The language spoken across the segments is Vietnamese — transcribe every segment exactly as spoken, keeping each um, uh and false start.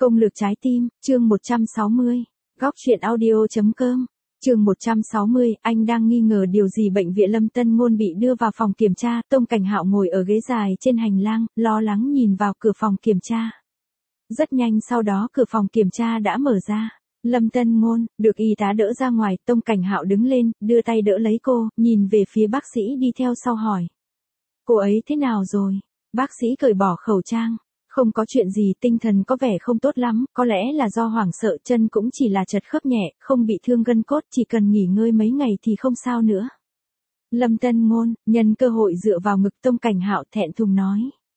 Công lược trái tim, chương một trăm sáu mươi. Góc truyện audio.com. Chương một trăm sáu mươi, anh đang nghi ngờ điều gì? Bệnh viện Lâm Tân Ngôn bị đưa vào phòng kiểm tra, Tông Cảnh Hạo ngồi ở ghế dài trên hành lang, lo lắng nhìn vào cửa phòng kiểm tra. Rất nhanh sau đó cửa phòng kiểm tra đã mở ra. Lâm Tân Ngôn được y tá đỡ ra ngoài, Tông Cảnh Hạo đứng lên, đưa tay đỡ lấy cô, nhìn về phía bác sĩ đi theo sau hỏi: "Cô ấy thế nào rồi?" Bác sĩ cởi bỏ khẩu trang. "Không có chuyện gì, tinh thần có vẻ không tốt lắm, có lẽ là do hoảng sợ, chân cũng chỉ là chật khớp nhẹ, không bị thương gân cốt, chỉ cần nghỉ ngơi mấy ngày thì không sao nữa." Lâm Tân Ngôn nhân cơ hội dựa vào ngực Tông Cảnh Hạo, thẹn thùng nói: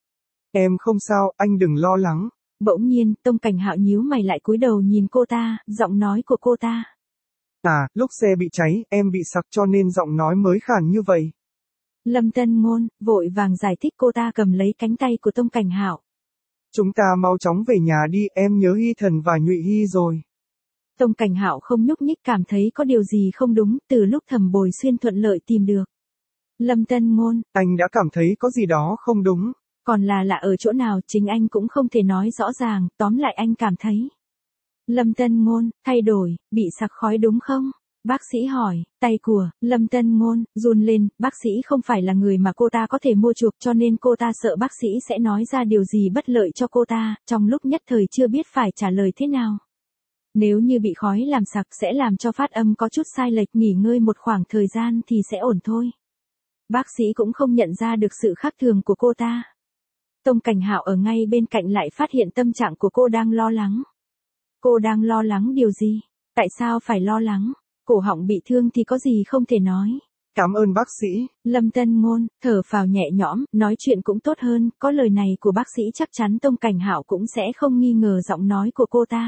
"Em không sao, anh đừng lo lắng." Bỗng nhiên, Tông Cảnh Hạo nhíu mày lại cúi đầu nhìn cô ta, giọng nói của cô ta: "À, lúc xe bị cháy, em bị sặc cho nên giọng nói mới khàn như vậy." Lâm Tân Ngôn vội vàng giải thích, cô ta cầm lấy cánh tay của Tông Cảnh Hạo: "Chúng ta mau chóng về nhà đi, em nhớ Hy Thần và Nhụy Hy rồi." Tông Cảnh Hạo không nhúc nhích, cảm thấy có điều gì không đúng, từ lúc Thẩm Bồi Xuyên thuận lợi tìm được Lâm Tân Ngôn, Anh đã cảm thấy có gì đó không đúng. Còn là lạ ở chỗ nào, chính anh cũng không thể nói rõ ràng, tóm lại anh cảm thấy. Lâm Tân Ngôn, thay đổi, bị sặc khói đúng không? Bác sĩ hỏi, tay của Lâm Tân Ngôn run lên, bác sĩ không phải là người mà cô ta có thể mua chuộc, cho nên cô ta sợ bác sĩ sẽ nói ra điều gì bất lợi cho cô ta, trong lúc nhất thời chưa biết phải trả lời thế nào. Nếu như bị khói làm sặc sẽ làm cho phát âm có chút sai lệch, nghỉ ngơi một khoảng thời gian thì sẽ ổn thôi. Bác sĩ cũng không nhận ra được sự khác thường của cô ta. Tông Cảnh Hạo ở ngay bên cạnh lại phát hiện tâm trạng của cô đang lo lắng. Cô đang lo lắng điều gì? Tại sao phải lo lắng? Cổ họng bị thương thì có gì không thể nói. "Cảm ơn bác sĩ." Lâm Tân Ngôn thở phào nhẹ nhõm, nói chuyện cũng tốt hơn, có lời này của bác sĩ chắc chắn Tông Cảnh Hạo cũng sẽ không nghi ngờ giọng nói của cô ta.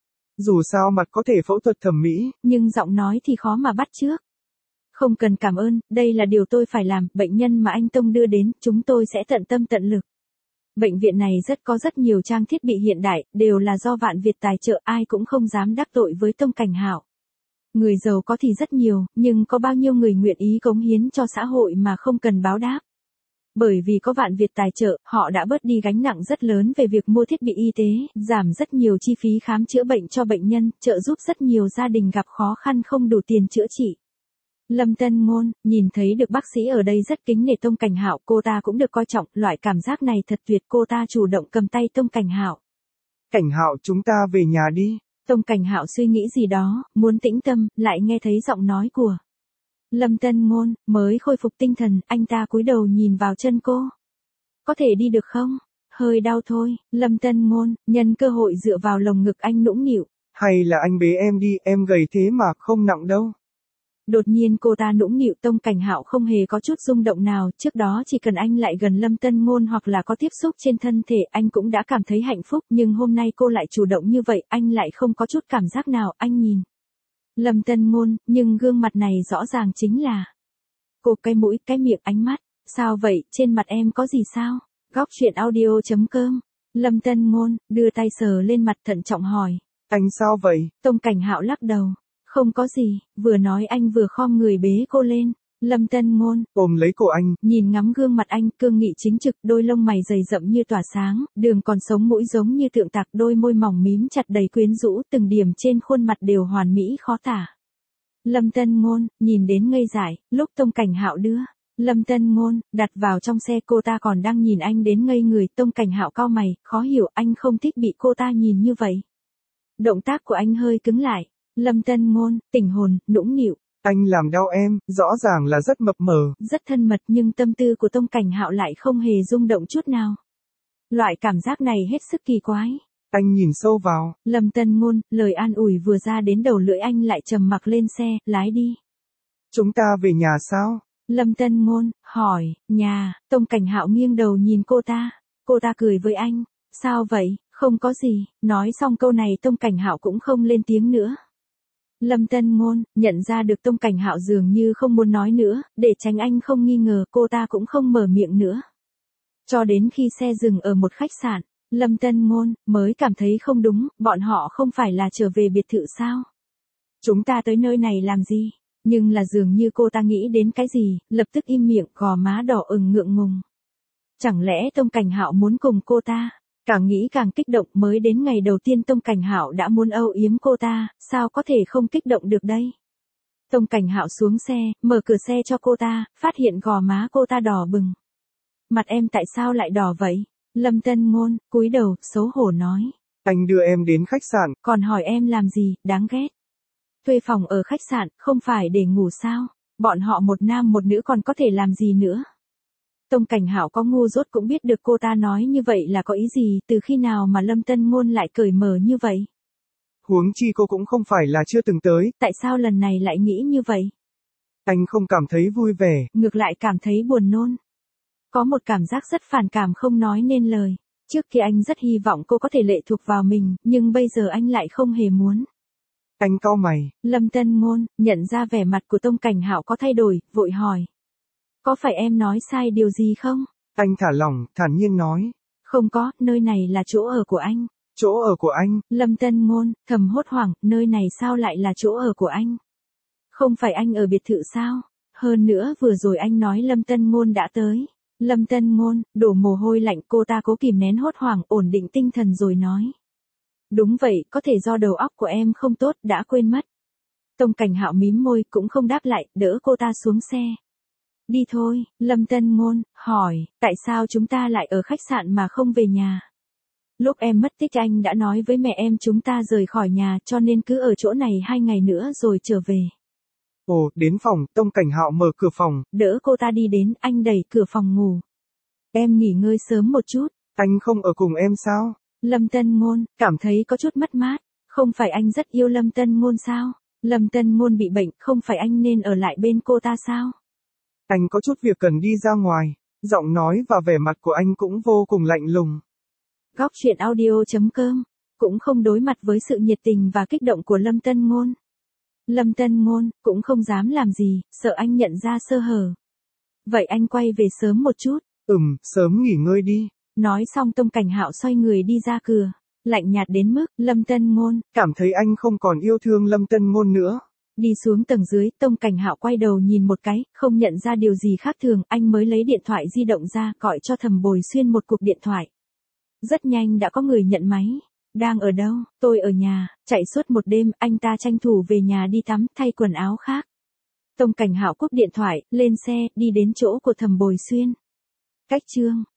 Dù sao mặt có thể phẫu thuật thẩm mỹ, nhưng giọng nói thì khó mà bắt chước. "Không cần cảm ơn, đây là điều tôi phải làm, bệnh nhân mà anh Tông đưa đến, chúng tôi sẽ tận tâm tận lực. Bệnh viện này rất có rất nhiều trang thiết bị hiện đại, đều là do Vạn Việt tài trợ, ai cũng không dám đắc tội với Tông Cảnh Hạo. Người giàu có thì rất nhiều, nhưng có bao nhiêu người nguyện ý cống hiến cho xã hội mà không cần báo đáp. Bởi vì có Vạn Việt tài trợ, họ đã bớt đi gánh nặng rất lớn về việc mua thiết bị y tế, giảm rất nhiều chi phí khám chữa bệnh cho bệnh nhân, trợ giúp rất nhiều gia đình gặp khó khăn không đủ tiền chữa trị." Lâm Tân Ngôn nhìn thấy được bác sĩ ở đây rất kính nể Tông Cảnh Hạo, cô ta cũng được coi trọng, loại cảm giác này thật tuyệt, cô ta chủ động cầm tay Tông Cảnh Hạo. "Cảnh Hạo, chúng ta về nhà đi." Tông Cảnh Hạo suy nghĩ gì đó, muốn tĩnh tâm, lại nghe thấy giọng nói của Lâm Tân Ngôn, mới khôi phục tinh thần, anh ta cúi đầu nhìn vào chân cô. "Có thể đi được không? Hơi đau thôi." Lâm Tân Ngôn nhân cơ hội dựa vào lồng ngực anh nũng nịu. "Hay là anh bế em đi, em gầy thế mà không nặng đâu." Đột nhiên cô ta nũng nịu, Tông Cảnh Hạo không hề có chút rung động nào, trước đó chỉ cần anh lại gần Lâm Tân Ngôn hoặc là có tiếp xúc trên thân thể, anh cũng đã cảm thấy hạnh phúc, nhưng hôm nay cô lại chủ động như vậy, anh lại không có chút cảm giác nào, anh nhìn Lâm Tân Ngôn, nhưng gương mặt này rõ ràng chính là cô, cái mũi, cái miệng, ánh mắt. "Sao vậy, trên mặt em có gì sao?" Góc truyện audio.com. Lâm Tân Ngôn đưa tay sờ lên mặt, thận trọng hỏi. "Anh sao vậy?" Tông Cảnh Hạo lắc đầu. "Không có gì." Vừa nói anh vừa khom người bế cô lên. Lâm Tân Ngôn ôm lấy cổ anh, nhìn ngắm gương mặt anh, cương nghị chính trực, đôi lông mày dày rậm như tỏa sáng, đường còn sống mũi giống như tượng tạc, đôi môi mỏng mím chặt đầy quyến rũ, từng điểm trên khuôn mặt đều hoàn mỹ khó tả. Lâm Tân Ngôn nhìn đến ngây dại, lúc Tông Cảnh Hạo đưa Lâm Tân Ngôn đặt vào trong xe, cô ta còn đang nhìn anh đến ngây người. Tông Cảnh Hạo cau mày, khó hiểu, anh không thích bị cô ta nhìn như vậy. Động tác của anh hơi cứng lại. Lâm Tân Ngôn tỉnh hồn, nũng nịu. "Anh làm đau em, rõ ràng là rất mập mờ." Rất thân mật, nhưng tâm tư của Tông Cảnh Hạo lại không hề rung động chút nào. Loại cảm giác này hết sức kỳ quái. Anh nhìn sâu vào. Lâm Tân Ngôn, lời an ủi vừa ra đến đầu lưỡi anh lại trầm mặc, lên xe, lái đi. "Chúng ta về nhà sao?" Lâm Tân Ngôn hỏi. "Nhà." Tông Cảnh Hạo nghiêng đầu nhìn cô ta. Cô ta cười với anh. "Sao vậy?" "Không có gì." Nói xong câu này Tông Cảnh Hạo cũng không lên tiếng nữa. Lâm Tân Ngôn nhận ra được Tông Cảnh Hạo dường như không muốn nói nữa, để tránh anh không nghi ngờ, cô ta cũng không mở miệng nữa. Cho đến khi xe dừng ở một khách sạn, Lâm Tân Ngôn mới cảm thấy không đúng, bọn họ không phải là trở về biệt thự sao? "Chúng ta tới nơi này làm gì?" Nhưng là dường như cô ta nghĩ đến cái gì, lập tức im miệng, gò má đỏ ửng ngượng ngùng. Chẳng lẽ Tông Cảnh Hạo muốn cùng cô ta Càng nghĩ càng kích động, mới đến ngày đầu tiên Tông Cảnh Hạo đã muốn âu yếm cô ta, sao có thể không kích động được đây. Tông Cảnh Hạo xuống xe, mở cửa xe cho cô ta, phát hiện gò má cô ta đỏ bừng. Mặt em tại sao lại đỏ vậy? Lâm Tân Ngôn, cúi đầu, xấu hổ nói. Anh đưa em đến khách sạn. Còn hỏi em làm gì, đáng ghét. Thuê phòng ở khách sạn, không phải để ngủ sao? Bọn họ một nam một nữ còn có thể làm gì nữa? Tông Cảnh Hạo có ngu dốt cũng biết được cô ta nói như vậy là có ý gì, từ khi nào mà Lâm Tân Ngôn lại cởi mở như vậy? Huống chi cô cũng không phải là chưa từng tới. Tại sao lần này lại nghĩ như vậy? Anh không cảm thấy vui vẻ. Ngược lại cảm thấy buồn nôn. Có một cảm giác rất phản cảm không nói nên lời. Trước kia anh rất hy vọng cô có thể lệ thuộc vào mình, nhưng bây giờ anh lại không hề muốn. Anh cau mày. Lâm Tân Ngôn, nhận ra vẻ mặt của Tông Cảnh Hạo có thay đổi, vội hỏi. Có phải em nói sai điều gì không? Anh thả lỏng, thản nhiên nói. Không có, nơi này là chỗ ở của anh. Chỗ ở của anh? Lâm Tân Ngôn, thầm hốt hoảng, nơi này sao lại là chỗ ở của anh? Không phải anh ở biệt thự sao? Hơn nữa vừa rồi anh nói Lâm Tân Ngôn đã tới. Lâm Tân Ngôn, đổ mồ hôi lạnh, cô ta cố kìm nén hốt hoảng, ổn định tinh thần rồi nói. Đúng vậy, có thể do đầu óc của em không tốt, đã quên mất. Tông Cảnh Hạo mím môi, cũng không đáp lại, đỡ cô ta xuống xe. Đi thôi, Lâm Tân Ngôn, hỏi, tại sao chúng ta lại ở khách sạn mà không về nhà? Lúc em mất tích anh đã nói với mẹ em chúng ta rời khỏi nhà, cho nên cứ ở chỗ này hai ngày nữa rồi trở về. Ồ, đến phòng, Tông Cảnh Hạo mở cửa phòng. Đỡ cô ta đi đến, anh đẩy cửa phòng ngủ. Em nghỉ ngơi sớm một chút. Anh không ở cùng em sao? Lâm Tân Ngôn, cảm thấy có chút mất mát. Không phải anh rất yêu Lâm Tân Ngôn sao? Lâm Tân Ngôn bị bệnh, không phải anh nên ở lại bên cô ta sao? Anh có chút việc cần đi ra ngoài. Giọng nói và vẻ mặt của anh cũng vô cùng lạnh lùng. Góc truyện audio chấm com cũng không đối mặt với sự nhiệt tình và kích động của Lâm Tân Ngôn. Lâm Tân Ngôn cũng không dám làm gì, sợ anh nhận ra sơ hở. Vậy anh quay về sớm một chút. Ừm, sớm nghỉ ngơi đi. Nói xong Tông Cảnh Hạo xoay người đi ra cửa, lạnh nhạt đến mức Lâm Tân Ngôn cảm thấy anh không còn yêu thương Lâm Tân Ngôn nữa. Đi xuống tầng dưới, Tông Cảnh Hạo quay đầu nhìn một cái, không nhận ra điều gì khác thường, anh mới lấy điện thoại di động ra, gọi cho Thẩm Bồi Xuyên một cuộc điện thoại. Rất nhanh đã có người nhận máy. Đang ở đâu? Tôi ở nhà, chạy suốt một đêm, anh ta tranh thủ về nhà đi tắm, thay quần áo khác. Tông Cảnh Hạo cúp điện thoại, lên xe, đi đến chỗ của Thẩm Bồi Xuyên. Cách chương